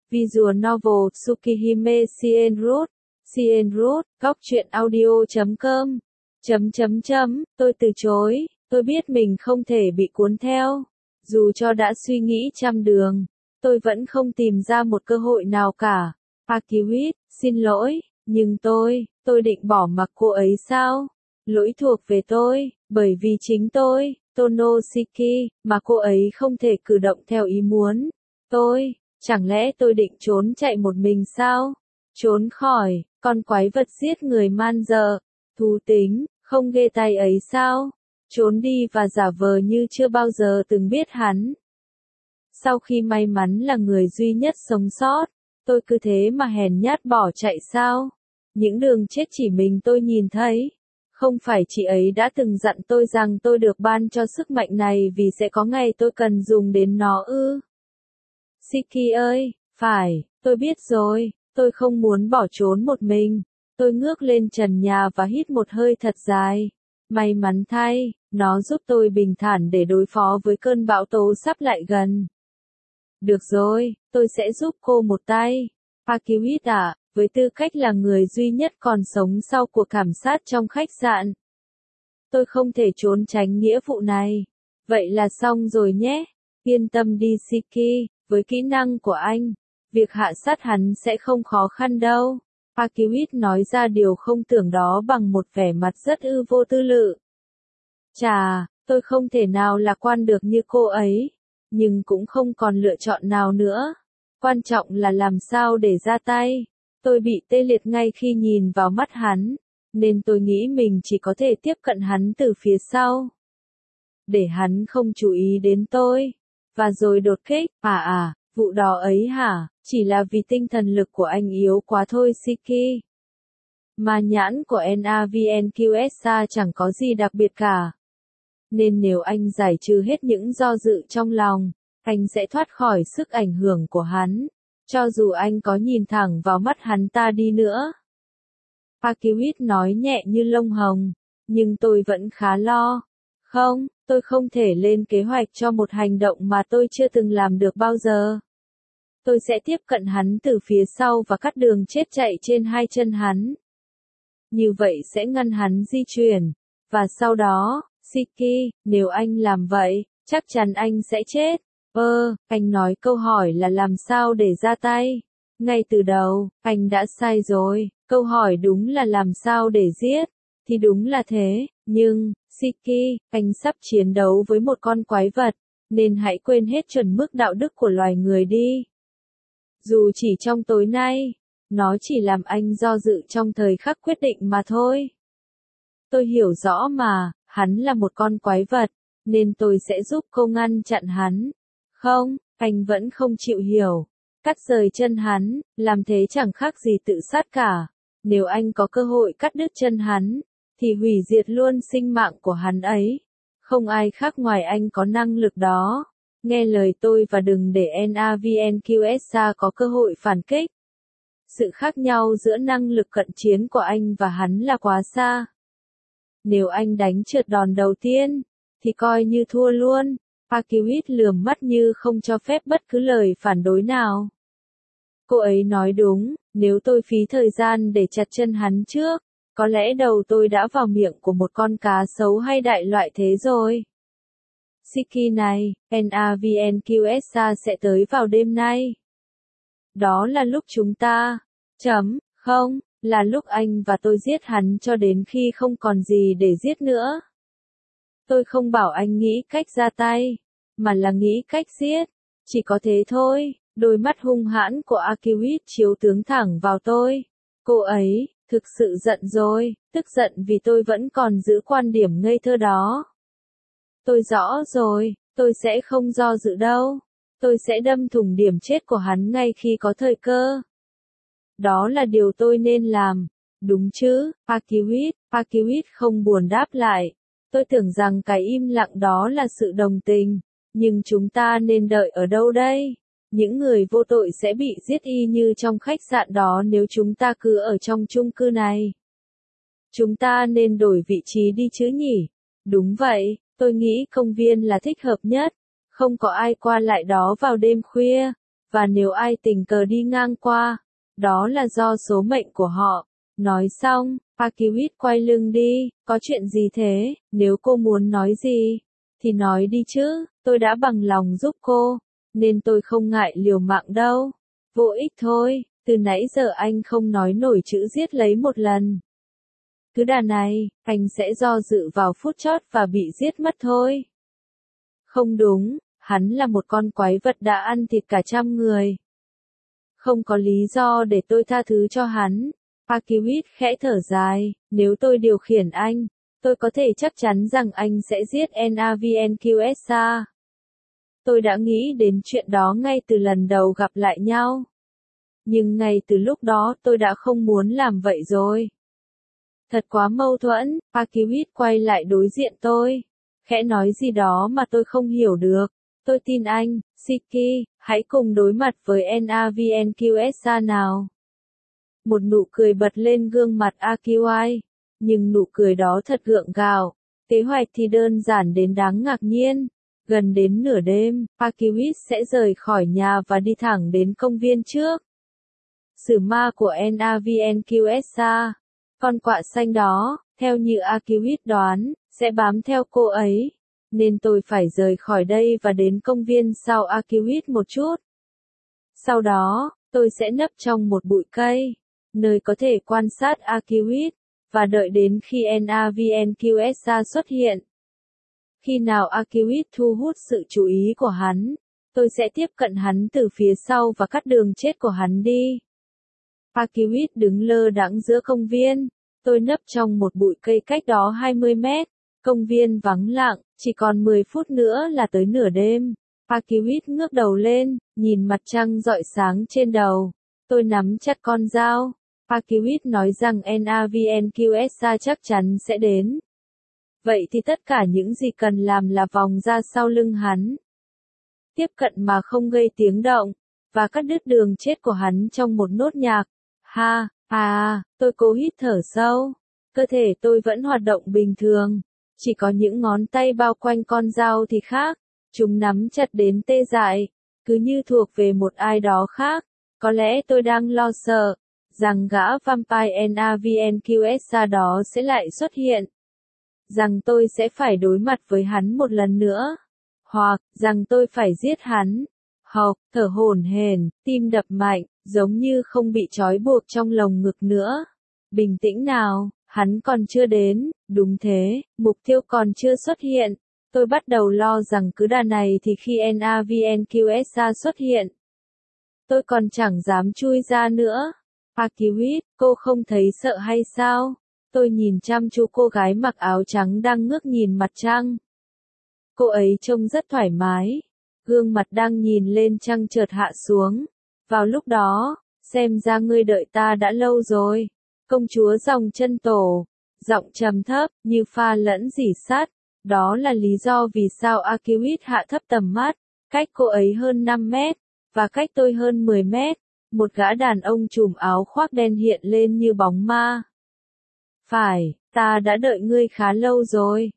Visual novel Tsukihime Shienroot. Shienroot, góc truyện audio.com. Tôi từ chối, tôi biết mình không thể bị cuốn theo. Dù cho đã suy nghĩ trăm đường, tôi vẫn không tìm ra một cơ hội nào cả. Akiwit, xin lỗi, nhưng tôi định bỏ mặc cô ấy sao? Lỗi thuộc về tôi, bởi vì chính tôi, Tonoshiki, mà cô ấy không thể cử động theo ý muốn. Chẳng lẽ tôi định trốn chạy một mình sao? Trốn khỏi, con quái vật giết người man dợ, thú tính, không ghê tay ấy sao? Trốn đi và giả vờ như chưa bao giờ từng biết hắn. Sau khi may mắn là người duy nhất sống sót, tôi cứ thế mà hèn nhát bỏ chạy sao? Những đường chết chỉ mình tôi nhìn thấy. Không phải chị ấy đã từng dặn tôi rằng tôi được ban cho sức mạnh này vì sẽ có ngày tôi cần dùng đến nó ư? Shiki ơi, phải, tôi biết rồi, tôi không muốn bỏ trốn một mình. Tôi ngước lên trần nhà và hít một hơi thật dài. May mắn thay, nó giúp tôi bình thản để đối phó với cơn bão tố sắp lại gần. Được rồi, tôi sẽ giúp cô một tay. Akiwit ạ, với tư cách là người duy nhất còn sống sau cuộc thảm sát trong khách sạn. Tôi không thể trốn tránh nghĩa vụ này. Vậy là xong rồi nhé. Yên tâm đi Shiki, với kỹ năng của anh, việc hạ sát hắn sẽ không khó khăn đâu. Akiwit nói ra điều không tưởng đó bằng một vẻ mặt rất vô tư lự. Chà, tôi không thể nào lạc quan được như cô ấy, nhưng cũng không còn lựa chọn nào nữa. Quan trọng là làm sao để ra tay. Tôi bị tê liệt ngay khi nhìn vào mắt hắn, nên tôi nghĩ mình chỉ có thể tiếp cận hắn từ phía sau. Để hắn không chú ý đến tôi. Và rồi đột kích, vụ đó ấy hả, chỉ là vì tinh thần lực của anh yếu quá thôi Shiki. Mà nhãn của NAVNQSA chẳng có gì đặc biệt cả. Nên nếu anh giải trừ hết những do dự trong lòng, anh sẽ thoát khỏi sức ảnh hưởng của hắn, cho dù anh có nhìn thẳng vào mắt hắn ta đi nữa. Akiwit nói nhẹ như lông hồng, nhưng tôi vẫn khá lo. Không, tôi không thể lên kế hoạch cho một hành động mà tôi chưa từng làm được bao giờ. Tôi sẽ tiếp cận hắn từ phía sau và cắt đường chết chạy trên hai chân hắn. Như vậy sẽ ngăn hắn di chuyển. Và sau đó, Shiki, nếu anh làm vậy, chắc chắn anh sẽ chết. Anh nói câu hỏi là làm sao để ra tay. Ngay từ đầu, anh đã sai rồi. Câu hỏi đúng là làm sao để giết. Thì đúng là thế, nhưng, Shiki, anh sắp chiến đấu với một con quái vật, nên hãy quên hết chuẩn mực đạo đức của loài người đi. Dù chỉ trong tối nay, nó chỉ làm anh do dự trong thời khắc quyết định mà thôi. Tôi hiểu rõ mà, hắn là một con quái vật, nên tôi sẽ giúp cô ngăn chặn hắn. Không, anh vẫn không chịu hiểu. Cắt rời chân hắn, làm thế chẳng khác gì tự sát cả. Nếu anh có cơ hội cắt đứt chân hắn, thì hủy diệt luôn sinh mạng của hắn ấy. Không ai khác ngoài anh có năng lực đó. Nghe lời tôi và đừng để NAVNQSA có cơ hội phản kích. Sự khác nhau giữa năng lực cận chiến của anh và hắn là quá xa. Nếu anh đánh trượt đòn đầu tiên, thì coi như thua luôn. Akiwit lườm mắt như không cho phép bất cứ lời phản đối nào. Cô ấy nói đúng, nếu tôi phí thời gian để chặt chân hắn trước, có lẽ đầu tôi đã vào miệng của một con cá sấu hay đại loại thế rồi. Shiki này, NAVNQSA sẽ tới vào đêm nay. Đó là lúc chúng ta, không, là lúc anh và tôi giết hắn cho đến khi không còn gì để giết nữa. Tôi không bảo anh nghĩ cách ra tay, mà là nghĩ cách giết. Chỉ có thế thôi. Đôi mắt hung hãn của Akiwit chiếu tướng thẳng vào tôi. Cô ấy, thực sự giận rồi, tức giận vì tôi vẫn còn giữ quan điểm ngây thơ đó. Tôi rõ rồi, tôi sẽ không do dự đâu. Tôi sẽ đâm thủng điểm chết của hắn ngay khi có thời cơ. Đó là điều tôi nên làm. Đúng chứ, Akiwit? Akiwit không buồn đáp lại. Tôi tưởng rằng cái im lặng đó là sự đồng tình. Nhưng chúng ta nên đợi ở đâu đây? Những người vô tội sẽ bị giết y như trong khách sạn đó nếu chúng ta cứ ở trong chung cư này. Chúng ta nên đổi vị trí đi chứ nhỉ? Đúng vậy, tôi nghĩ công viên là thích hợp nhất. Không có ai qua lại đó vào đêm khuya. Và nếu ai tình cờ đi ngang qua, đó là do số mệnh của họ. Nói xong, Akiwit quay lưng đi, có chuyện gì thế, nếu cô muốn nói gì, thì nói đi chứ, tôi đã bằng lòng giúp cô, nên tôi không ngại liều mạng đâu. Vô ích thôi, từ nãy giờ anh không nói nổi chữ giết lấy một lần. Cứ đà này, anh sẽ do dự vào phút chót và bị giết mất thôi. Không đúng, hắn là một con quái vật đã ăn thịt cả trăm người. Không có lý do để tôi tha thứ cho hắn. Akiwit khẽ thở dài, nếu tôi điều khiển anh, tôi có thể chắc chắn rằng anh sẽ giết Navnqsa. Tôi đã nghĩ đến chuyện đó ngay từ lần đầu gặp lại nhau. Nhưng ngay từ lúc đó tôi đã không muốn làm vậy rồi. Thật quá mâu thuẫn, Akiwit quay lại đối diện tôi. Khẽ nói gì đó mà tôi không hiểu được. Tôi tin anh, Shiki, hãy cùng đối mặt với Navnqsa nào. Một nụ cười bật lên gương mặt Akiwai. Nhưng nụ cười đó thật gượng gạo. Kế hoạch thì đơn giản đến đáng ngạc nhiên. Gần đến nửa đêm, Akiwit sẽ rời khỏi nhà và đi thẳng đến công viên trước. Sử ma của Navnqsa. Con quạ xanh đó, theo như Akiwit đoán, sẽ bám theo cô ấy. Nên tôi phải rời khỏi đây và đến công viên sau Akiwit một chút. Sau đó, tôi sẽ nấp trong một bụi cây, nơi có thể quan sát Akiwit, và đợi đến khi Navnqsa xuất hiện. Khi nào Akiwit thu hút sự chú ý của hắn, tôi sẽ tiếp cận hắn từ phía sau và cắt đường chết của hắn đi. Akiwit đứng lơ đãng giữa công viên. Tôi nấp trong một bụi cây cách đó 20 mét. Công viên vắng lặng, chỉ còn 10 phút nữa là tới nửa đêm. Akiwit ngước đầu lên, nhìn mặt trăng rọi sáng trên đầu. Tôi nắm chặt con dao. Akiwit nói rằng Navnqsa chắc chắn sẽ đến. Vậy thì tất cả những gì cần làm là vòng ra sau lưng hắn. Tiếp cận mà không gây tiếng động, và cắt đứt đường chết của hắn trong một nốt nhạc. Tôi cố hít thở sâu. Cơ thể tôi vẫn hoạt động bình thường. Chỉ có những ngón tay bao quanh con dao thì khác. Chúng nắm chặt đến tê dại. Cứ như thuộc về một ai đó khác. Có lẽ tôi đang lo sợ rằng gã vampire Navnqsa đó sẽ lại xuất hiện. Rằng tôi sẽ phải đối mặt với hắn một lần nữa. Hoặc, rằng tôi phải giết hắn. Thở hổn hển, tim đập mạnh, giống như không bị trói buộc trong lồng ngực nữa. Bình tĩnh nào, hắn còn chưa đến, đúng thế, mục tiêu còn chưa xuất hiện. Tôi bắt đầu lo rằng cứ đà này thì khi Navnqsa xuất hiện, tôi còn chẳng dám chui ra nữa. Akiwit, cô không thấy sợ hay sao? Tôi nhìn chăm chú cô gái mặc áo trắng đang ngước nhìn mặt trăng. Cô ấy trông rất thoải mái. Gương mặt đang nhìn lên trăng chợt hạ xuống. Vào lúc đó, xem ra ngươi đợi ta đã lâu rồi. Công chúa dòng chân tổ. Giọng trầm thấp, như pha lẫn rỉ sắt. Đó là lý do vì sao Akiwit hạ thấp tầm mắt. Cách cô ấy hơn 5 mét, và cách tôi hơn 10 mét. Một gã đàn ông trùm áo khoác đen hiện lên như bóng ma. Phải, ta đã đợi ngươi khá lâu rồi.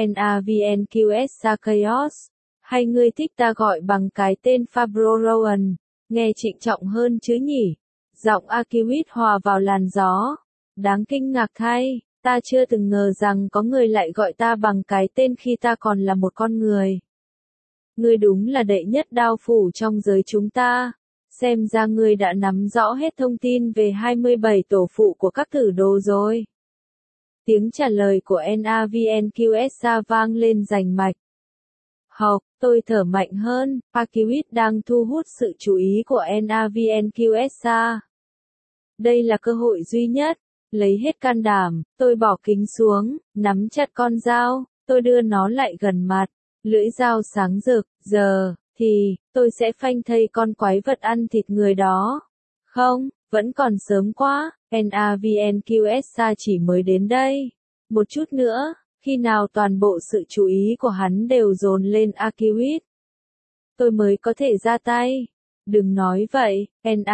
Navnqsa Chaos. Hay ngươi thích ta gọi bằng cái tên Fabro Rowan, nghe trịnh trọng hơn chứ nhỉ? Giọng Akiwit hòa vào làn gió. Đáng kinh ngạc thay, ta chưa từng ngờ rằng có người lại gọi ta bằng cái tên khi ta còn là một con người. Ngươi đúng là đệ nhất đao phủ trong giới chúng ta. Xem ra ngươi đã nắm rõ hết thông tin về 27 tổ phụ của các thử đồ rồi. Tiếng trả lời của Navnqsa vang lên rành mạch. Tôi thở mạnh hơn. Akiwit đang thu hút sự chú ý của Navnqsa. Đây là cơ hội duy nhất. Lấy hết can đảm, tôi bỏ kính xuống, nắm chặt con dao, tôi đưa nó lại gần mặt. Lưỡi dao sáng rực, giờ thì tôi sẽ phanh thây con quái vật ăn thịt người đó. Không, vẫn còn sớm quá. Navnqsa chỉ mới đến đây. Một chút nữa, khi nào toàn bộ sự chú ý của hắn đều dồn lên Akiwit, tôi mới có thể ra tay. Đừng nói vậy,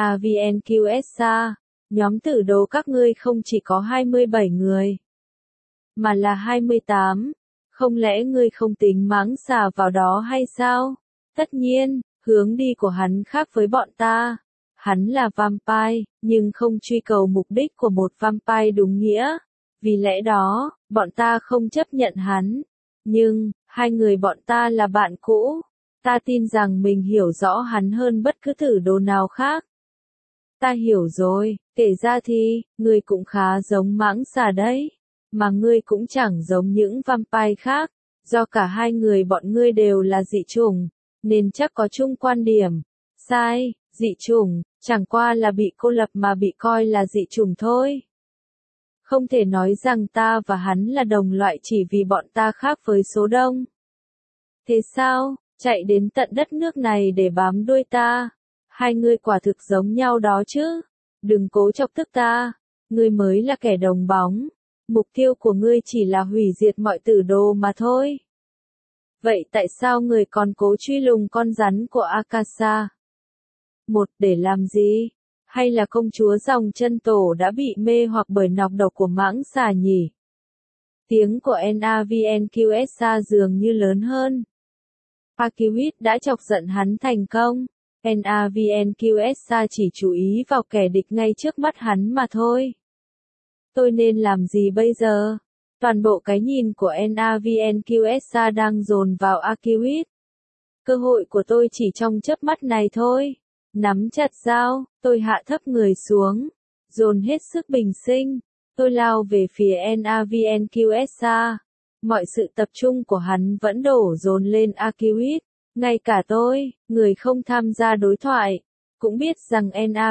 Navnqsa. Nhóm tử đồ các ngươi không chỉ có 27 người, mà là 28. Không lẽ ngươi không tính mãng xà vào đó hay sao? Tất nhiên, Hướng đi của hắn khác với bọn ta. Hắn là vampire, nhưng không truy cầu mục đích của một vampire đúng nghĩa. Vì lẽ đó, bọn ta không chấp nhận hắn. Nhưng, hai người bọn ta là bạn cũ. Ta tin rằng mình hiểu rõ hắn hơn bất cứ thử đồ nào khác. Ta hiểu rồi, kể ra thì, ngươi cũng khá giống mãng xà đấy. Mà ngươi cũng chẳng giống những vampire khác. Do cả hai người bọn ngươi đều là dị chủng, nên chắc có chung quan điểm. Sai, dị chủng, chẳng qua là bị cô lập mà bị coi là dị chủng thôi. Không thể nói rằng ta và hắn là đồng loại chỉ vì bọn ta khác với số đông. Thế sao, chạy đến tận đất nước này để bám đuôi ta? Hai ngươi quả thực giống nhau đó chứ. Đừng cố chọc tức ta. Ngươi mới là kẻ đồng bóng. Mục tiêu của ngươi chỉ là hủy diệt mọi tử đồ mà thôi. Vậy tại sao người còn cố truy lùng con rắn của Akasa? Một, để làm gì? Hay là công chúa dòng chân tổ đã bị mê hoặc bởi nọc độc của mãng xà nhỉ? Tiếng của NAVNQSA dường như lớn hơn. Pakiwit đã chọc giận hắn thành công. NAVNQSA chỉ chú ý vào kẻ địch ngay trước mắt hắn mà thôi. Tôi nên làm gì bây giờ? Toàn bộ cái nhìn của NAVNQSA đang dồn vào Akiwit. Cơ hội của tôi chỉ trong chớp mắt này thôi. Nắm chặt dao, tôi hạ thấp người xuống. Dồn hết sức bình sinh. Tôi lao về phía NAVNQSA. Mọi sự tập trung của hắn vẫn đổ dồn lên Akiwit. Ngay cả tôi, người không tham gia đối thoại, cũng biết rằng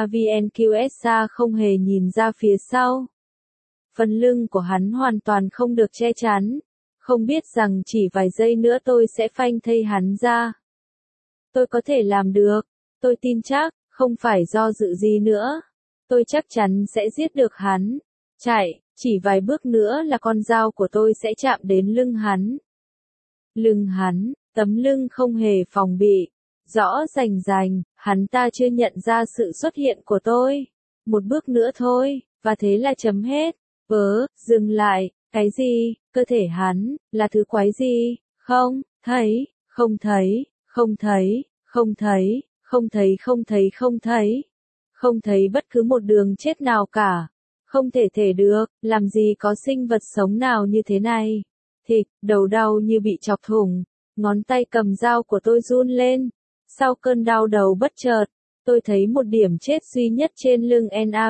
NAVNQSA không hề nhìn ra phía sau. Phần lưng của hắn hoàn toàn không được che chắn. Không biết rằng chỉ vài giây nữa tôi sẽ phanh thây hắn ra. Tôi có thể làm được. Tôi tin chắc, không phải do dự gì nữa. Tôi chắc chắn sẽ giết được hắn. Chạy, chỉ vài bước nữa là con dao của tôi sẽ chạm đến lưng hắn. Lưng hắn, tấm lưng không hề phòng bị. Rõ rành rành, hắn ta chưa nhận ra sự xuất hiện của tôi. Một bước nữa thôi, và thế là chấm hết. Dừng lại, cái gì, cơ thể hắn, là thứ quái gì, không, thấy, không thấy, không thấy, không thấy, không thấy không thấy không thấy. Không thấy bất cứ một đường chết nào cả. Không thể được, làm gì có sinh vật sống nào như thế này. Thịt, đầu đau như bị chọc thủng. Ngón tay cầm dao của tôi run lên. Sau cơn đau đầu bất chợt, tôi thấy một điểm chết duy nhất trên lưng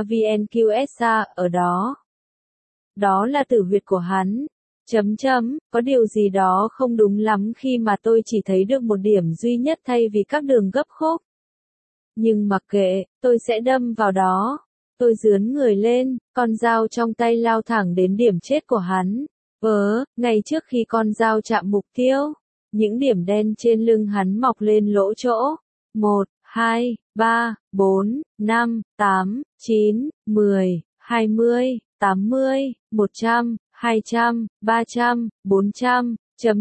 NAVNQSA ở đó. Đó là tử huyệt của hắn. Có điều gì đó không đúng lắm khi mà tôi chỉ thấy được một điểm duy nhất thay vì các đường gấp khúc. Nhưng mặc kệ, tôi sẽ đâm vào đó. Tôi dướn người lên, con dao trong tay lao thẳng đến điểm chết của hắn. Ngay trước khi con dao chạm mục tiêu, những điểm đen trên lưng hắn mọc lên lỗ chỗ. 1, 2, 3, 4, 5, 8, 9, 10, 20, 80, 100, 200, 300, 400,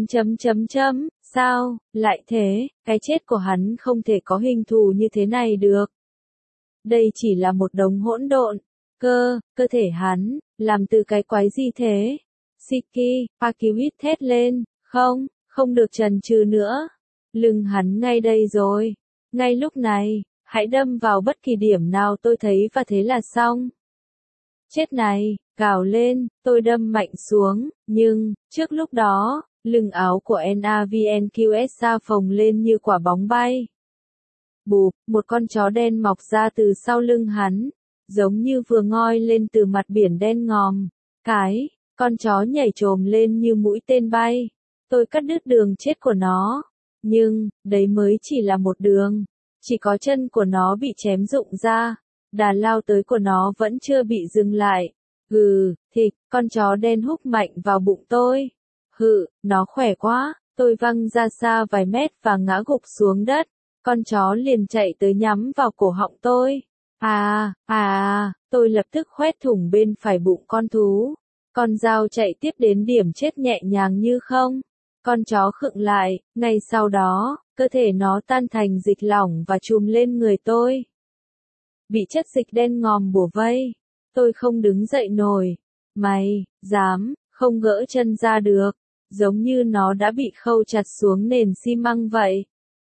sao, lại thế, cái chết của hắn không thể có hình thù như thế này được. Đây chỉ là một đống hỗn độn. Cơ thể hắn, làm từ cái quái gì thế? Shiki, Pakiwit thét lên, không được chần chừ nữa. Lưng hắn ngay đây rồi. Ngay lúc này, hãy đâm vào bất kỳ điểm nào tôi thấy và thế là xong. Chết này, gào lên, tôi đâm mạnh xuống, nhưng, trước lúc đó, lưng áo của NAVNQSA phồng lên như quả bóng bay. Bụp, một con chó đen mọc ra từ sau lưng hắn, giống như vừa ngoi lên từ mặt biển đen ngòm. Con chó nhảy trồm lên như mũi tên bay. Tôi cắt đứt đường chết của nó. Nhưng, đấy mới chỉ là một đường. Chỉ có chân của nó bị chém rụng ra. Đà lao tới của nó vẫn chưa bị dừng lại. Thịt, con chó đen húc mạnh vào bụng tôi. Nó khỏe quá. Tôi văng ra xa vài mét và ngã gục xuống đất. Con chó liền chạy tới nhắm vào cổ họng tôi. Tôi lập tức khoét thủng bên phải bụng con thú. Con dao chạy tiếp đến điểm chết nhẹ nhàng như không. Con chó khựng lại, ngay sau đó, cơ thể nó tan thành dịch lỏng và trùm lên người tôi. Bị chất dịch đen ngòm bủa vây. Tôi không đứng dậy nổi. Mày, dám, không gỡ chân ra được. Giống như nó đã bị khâu chặt xuống nền xi măng vậy.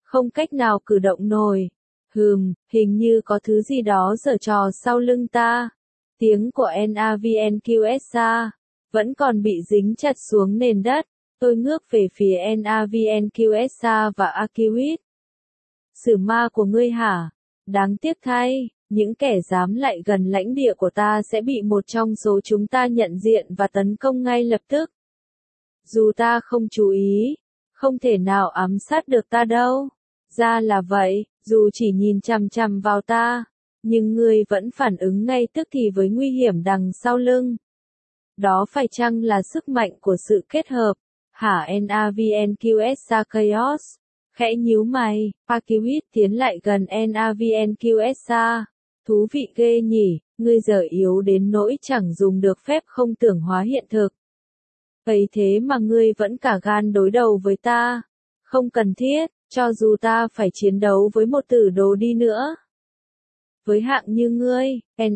không cách nào cử động nổi. Hình như có thứ gì đó giở trò sau lưng ta. Tiếng của NAVNQSA vẫn còn bị dính chặt xuống nền đất. Tôi ngước về phía NAVNQSA và Akiwit. Sử ma của ngươi hả? Đáng tiếc thay, những kẻ dám lại gần lãnh địa của ta sẽ bị một trong số chúng ta nhận diện và tấn công ngay lập tức. Dù ta không chú ý, không thể nào ám sát được ta đâu. Ra là vậy, dù chỉ nhìn chằm chằm vào ta, nhưng ngươi vẫn phản ứng ngay tức thì với nguy hiểm đằng sau lưng. Đó phải chăng là sức mạnh của sự kết hợp? Hả NAVNQSA Chaos? Khẽ nhíu mày, Akiwit tiến lại gần NAVNQSA. Thú vị ghê nhỉ, ngươi giờ yếu đến nỗi chẳng dùng được phép không tưởng hóa hiện thực. Ấy thế mà ngươi vẫn cả gan đối đầu với ta. Không cần thiết, cho dù ta phải chiến đấu với một tử đồ đi nữa. Với hạng như ngươi,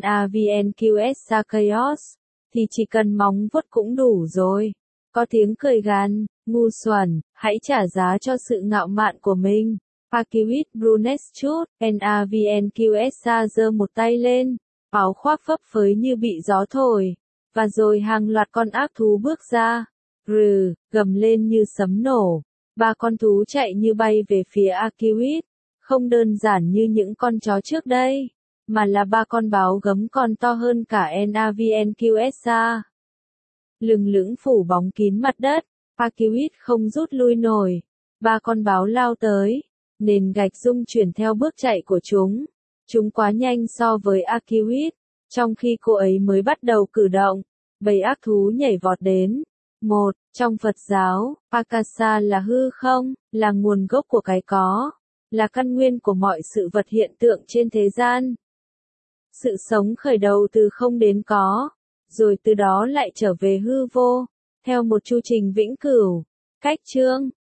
NAVNQSA Chaos, thì chỉ cần móng vuốt cũng đủ rồi. Có tiếng cười gằn, ngu xuẩn, hãy trả giá cho sự ngạo mạn của mình. Akiwit Brunet chút, NAVNQSA giơ một tay lên, áo khoác phấp phới như bị gió thổi, và rồi hàng loạt con ác thú bước ra, gầm lên như sấm nổ. Ba con thú chạy như bay về phía Akiwit, không đơn giản như những con chó trước đây, mà là ba con báo gấm còn to hơn cả NAVNQSA. Lừng lững phủ bóng kín mặt đất, Akiwit không rút lui nổi. Ba con báo lao tới, nền gạch rung chuyển theo bước chạy của chúng. Chúng quá nhanh so với Akiwit, trong khi cô ấy mới bắt đầu cử động, bầy ác thú nhảy vọt đến. Trong Phật giáo, Akasa là hư không, là nguồn gốc của cái có, là căn nguyên của mọi sự vật hiện tượng trên thế gian. Sự sống khởi đầu từ không đến có, rồi từ đó lại trở về hư vô, theo một chu trình vĩnh cửu. Cách chương